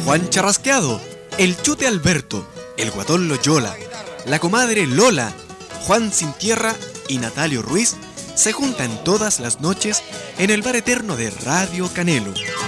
Juan Charrasqueado, el Chute Alberto, el Guatón Loyola, la comadre Lola, Juan Sin Tierra y Natalio Ruiz se juntan todas las noches en el bar eterno de Radio Canelo.